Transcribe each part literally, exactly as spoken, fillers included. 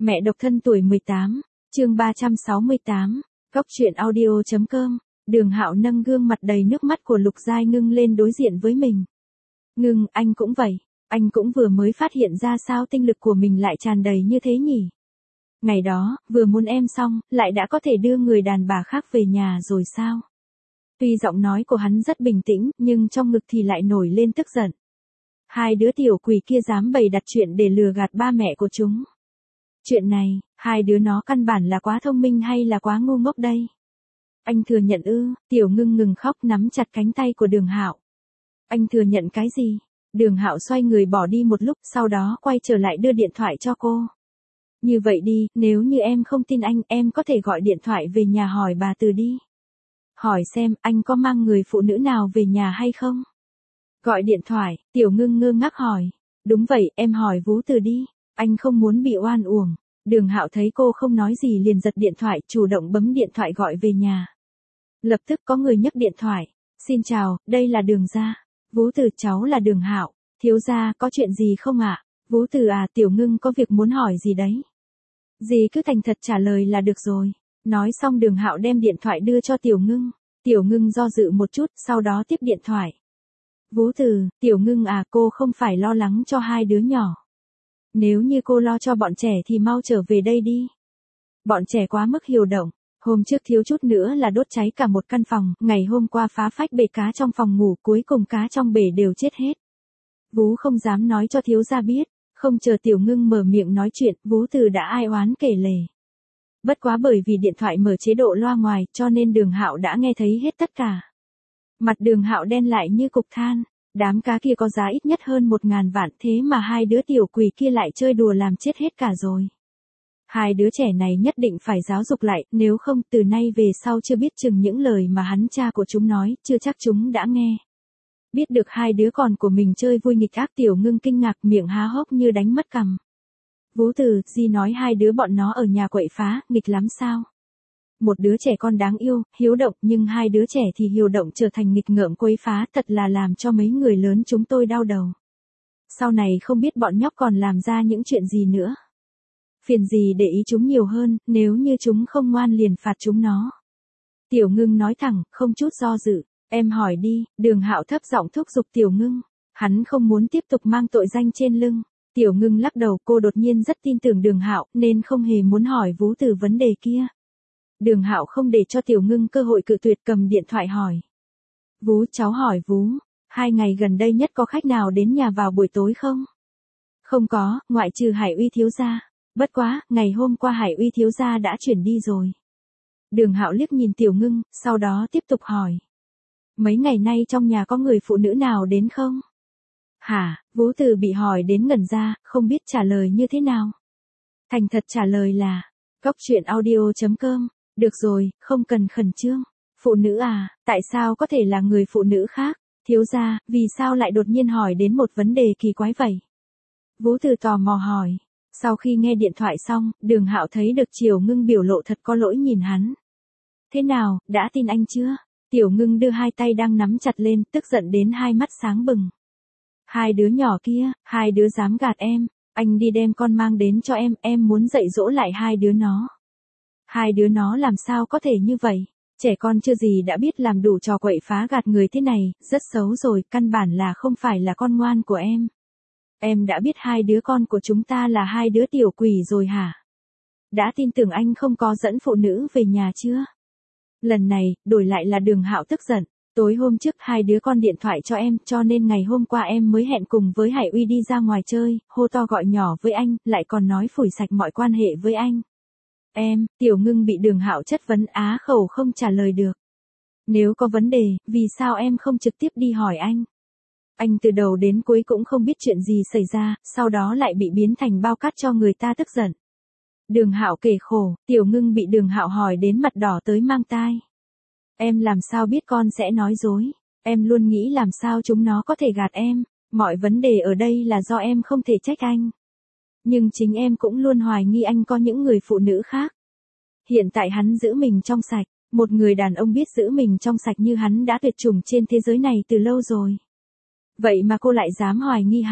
Mẹ độc thân tuổi mười tám, chương ba trăm sáu mươi tám, Cóc truyện audio chấm com. Đường Hạo nâng gương mặt đầy nước mắt của Lục Giai Ngưng lên đối diện với mình. Ngưng, anh cũng vậy, anh cũng vừa mới phát hiện ra sao tinh lực của mình lại tràn đầy như thế nhỉ? Ngày đó, vừa muốn em xong, lại đã có thể đưa người đàn bà khác về nhà rồi sao? Tuy giọng nói của hắn rất bình tĩnh, nhưng trong ngực thì lại nổi lên tức giận. Hai đứa tiểu quỷ kia dám bày đặt chuyện để lừa gạt ba mẹ của chúng. Chuyện này, hai đứa nó căn bản là quá thông minh hay là quá ngu ngốc đây? Anh thừa nhận ư? Tiểu Ngưng ngừng khóc nắm chặt cánh tay của Đường Hạo. Anh thừa nhận cái gì? Đường Hạo xoay người bỏ đi một lúc, sau đó quay trở lại đưa điện thoại cho cô. Như vậy đi, nếu như em không tin anh, em có thể gọi điện thoại về nhà hỏi bà Từ đi. Hỏi xem anh có mang người phụ nữ nào về nhà hay không? Gọi điện thoại, Tiểu Ngưng ngơ ngác hỏi. Đúng vậy, em hỏi Vú Từ đi. Anh không muốn bị oan uổng. Đường Hạo thấy cô không nói gì liền giật điện thoại, chủ động bấm điện thoại gọi về nhà. Lập tức có người nhấc điện thoại. Xin chào, đây là Đường gia. Vú Từ, cháu là Đường Hạo. Thiếu gia, có chuyện gì không ạ? Vú Từ à, Tiểu Ngưng có việc muốn hỏi gì đấy. Dì cứ thành thật trả lời là được rồi. Nói xong Đường Hạo đem điện thoại đưa cho Tiểu Ngưng. Tiểu Ngưng do dự một chút, sau đó tiếp điện thoại. Vú Từ, Tiểu Ngưng à, cô không phải lo lắng cho hai đứa nhỏ. Nếu như cô lo cho bọn trẻ thì mau trở về đây đi. Bọn trẻ quá mức hiếu động. Hôm trước thiếu chút nữa là đốt cháy cả một căn phòng, ngày hôm qua phá phách bể cá trong phòng ngủ, cuối cùng cá trong bể đều chết hết. Vú không dám nói cho thiếu gia biết, không chờ Tiểu Ngưng mở miệng nói chuyện, Vú Từ đã ai oán kể lể. Bất quá bởi vì điện thoại mở chế độ loa ngoài, cho nên Đường Hạo đã nghe thấy hết tất cả. Mặt Đường Hạo đen lại như cục than. Đám cá kia có giá ít nhất hơn một ngàn vạn, thế mà hai đứa tiểu quỷ kia lại chơi đùa làm chết hết cả rồi. Hai đứa trẻ này nhất định phải giáo dục lại, nếu không từ nay về sau chưa biết chừng những lời mà hắn cha của chúng nói, chưa chắc chúng đã nghe. Biết được hai đứa con của mình chơi vui nghịch ác, Tiểu Ngưng kinh ngạc miệng há hốc như đánh mất cằm. Vú Từ, dì nói hai đứa bọn nó ở nhà quậy phá, nghịch lắm sao? Một đứa trẻ con đáng yêu, hiếu động, nhưng hai đứa trẻ thì hiếu động trở thành nghịch ngợm quấy phá, thật là làm cho mấy người lớn chúng tôi đau đầu. Sau này không biết bọn nhóc còn làm ra những chuyện gì nữa. Phiền gì để ý chúng nhiều hơn, nếu như chúng không ngoan liền phạt chúng nó. Tiểu Ngưng nói thẳng, không chút do dự. Em hỏi đi. Đường Hạo thấp giọng thúc giục Tiểu Ngưng. Hắn không muốn tiếp tục mang tội danh trên lưng. Tiểu Ngưng lắc đầu, cô đột nhiên rất tin tưởng Đường Hạo, nên không hề muốn hỏi Vú Từ vấn đề kia. Đường Hạo không để cho Tiểu Ngưng cơ hội cự tuyệt, cầm điện thoại hỏi. Vú, cháu hỏi Vú, hai ngày gần đây nhất có khách nào đến nhà vào buổi tối không? Không có, ngoại trừ Hải Uy thiếu gia. Bất quá, ngày hôm qua Hải Uy thiếu gia đã chuyển đi rồi. Đường Hạo liếc nhìn Tiểu Ngưng, sau đó tiếp tục hỏi. Mấy ngày nay trong nhà có người phụ nữ nào đến không? Hả? Vú Từ bị hỏi đến ngẩn ra, không biết trả lời như thế nào. Thành thật trả lời là, Cóc truyện audio chấm com. Được rồi, không cần khẩn trương. Phụ nữ à, tại sao có thể là người phụ nữ khác? Thiếu gia, vì sao lại đột nhiên hỏi đến một vấn đề kỳ quái vậy? Vú Từ tò mò hỏi. Sau khi nghe điện thoại xong, Đường Hạo thấy được Tiểu Ngưng biểu lộ thật có lỗi nhìn hắn. Thế nào, đã tin anh chưa? Tiểu Ngưng đưa hai tay đang nắm chặt lên, tức giận đến hai mắt sáng bừng. Hai đứa nhỏ kia, hai đứa dám gạt em. Anh đi đem con mang đến cho em, em muốn dạy dỗ lại hai đứa nó. Hai đứa nó làm sao có thể như vậy? Trẻ con chưa gì đã biết làm đủ trò quậy phá gạt người thế này, rất xấu rồi, căn bản là không phải là con ngoan của em. Em đã biết hai đứa con của chúng ta là hai đứa tiểu quỷ rồi hả? Đã tin tưởng anh không có dẫn phụ nữ về nhà chưa? Lần này, đổi lại là Đường Hạo tức giận. Tối hôm trước hai đứa con điện thoại cho em, cho nên ngày hôm qua em mới hẹn cùng với Hải Uy đi ra ngoài chơi, hô to gọi nhỏ với anh, lại còn nói phủi sạch mọi quan hệ với anh. Em, Tiểu Ngưng bị Đường Hạo chất vấn á khẩu không trả lời được. Nếu có vấn đề, vì sao em không trực tiếp đi hỏi anh? Anh từ đầu đến cuối cũng không biết chuyện gì xảy ra, sau đó lại bị biến thành bao cát cho người ta tức giận. Đường Hạo kể khổ, Tiểu Ngưng bị Đường Hạo hỏi đến mặt đỏ tới mang tai. Em làm sao biết con sẽ nói dối? Em luôn nghĩ làm sao chúng nó có thể gạt em, mọi vấn đề ở đây là do em không thể trách anh. Nhưng chính em cũng luôn hoài nghi anh có những người phụ nữ khác. Hiện tại hắn giữ mình trong sạch, một người đàn ông biết giữ mình trong sạch như hắn đã tuyệt chủng trên thế giới này từ lâu rồi. Vậy mà cô lại dám hoài nghi hắn.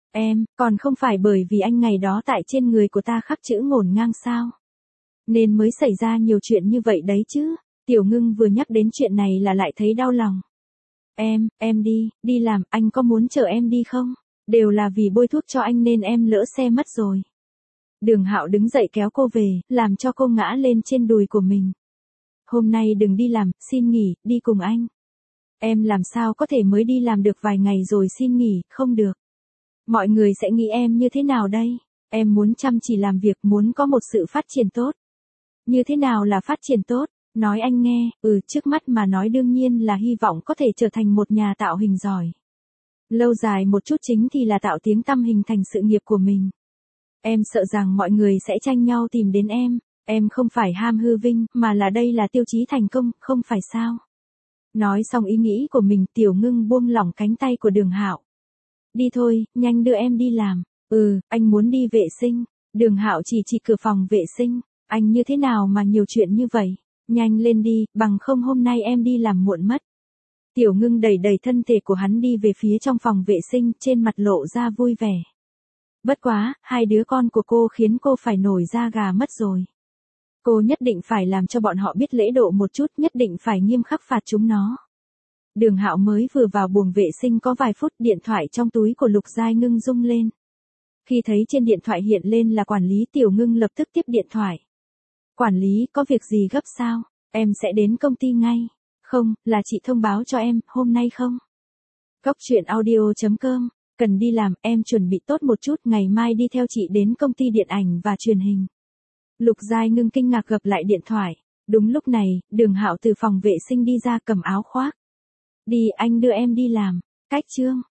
Em, còn không phải bởi vì anh ngày đó tại trên người của ta khắc chữ ngổn ngang sao? Nên mới xảy ra nhiều chuyện như vậy đấy chứ. Tiểu Ngưng vừa nhắc đến chuyện này là lại thấy đau lòng. Em, em đi, đi làm, anh có muốn chờ em đi không? Đều là vì bôi thuốc cho anh nên em lỡ xe mất rồi. Đường Hạo đứng dậy kéo cô về, làm cho cô ngã lên trên đùi của mình. Hôm nay đừng đi làm, xin nghỉ, đi cùng anh. Em làm sao có thể mới đi làm được vài ngày rồi xin nghỉ, không được. Mọi người sẽ nghĩ em như thế nào đây? Em muốn chăm chỉ làm việc, muốn có một sự phát triển tốt. Như thế nào là phát triển tốt? Nói anh nghe, ừ, trước mắt mà nói đương nhiên là hy vọng có thể trở thành một nhà tạo hình giỏi. Lâu dài một chút chính thì là tạo tiếng tăm hình thành sự nghiệp của mình. Em sợ rằng mọi người sẽ tranh nhau tìm đến em, em không phải ham hư vinh, mà là đây là tiêu chí thành công, không phải sao? Nói xong ý nghĩ của mình, Tiểu Ngưng buông lỏng cánh tay của Đường Hạo. Đi thôi, nhanh đưa em đi làm. Ừ, anh muốn đi vệ sinh. Đường Hạo chỉ chỉ cửa phòng vệ sinh. Anh như thế nào mà nhiều chuyện như vậy? Nhanh lên đi, bằng không hôm nay em đi làm muộn mất. Tiểu Ngưng đẩy đẩy thân thể của hắn đi về phía trong phòng vệ sinh, trên mặt lộ ra vui vẻ. Bất quá, hai đứa con của cô khiến cô phải nổi da gà mất rồi. Cô nhất định phải làm cho bọn họ biết lễ độ một chút, nhất định phải nghiêm khắc phạt chúng nó. Đường Hạo mới vừa vào buồng vệ sinh có vài phút, điện thoại trong túi của Lục Giai Ngưng rung lên. Khi thấy trên điện thoại hiện lên là quản lý, Tiểu Ngưng lập tức tiếp điện thoại. Quản lý, có việc gì gấp sao? Em sẽ đến công ty ngay. Không, là chị thông báo cho em, hôm nay không? Góc truyện audio chấm com, cần đi làm, em chuẩn bị tốt một chút, ngày mai đi theo chị đến công ty điện ảnh và truyền hình. Lục Giai Ngưng kinh ngạc gập lại điện thoại. Đúng lúc này, Đường Hạo từ phòng vệ sinh đi ra cầm áo khoác. Đi, anh đưa em đi làm. Cách chương.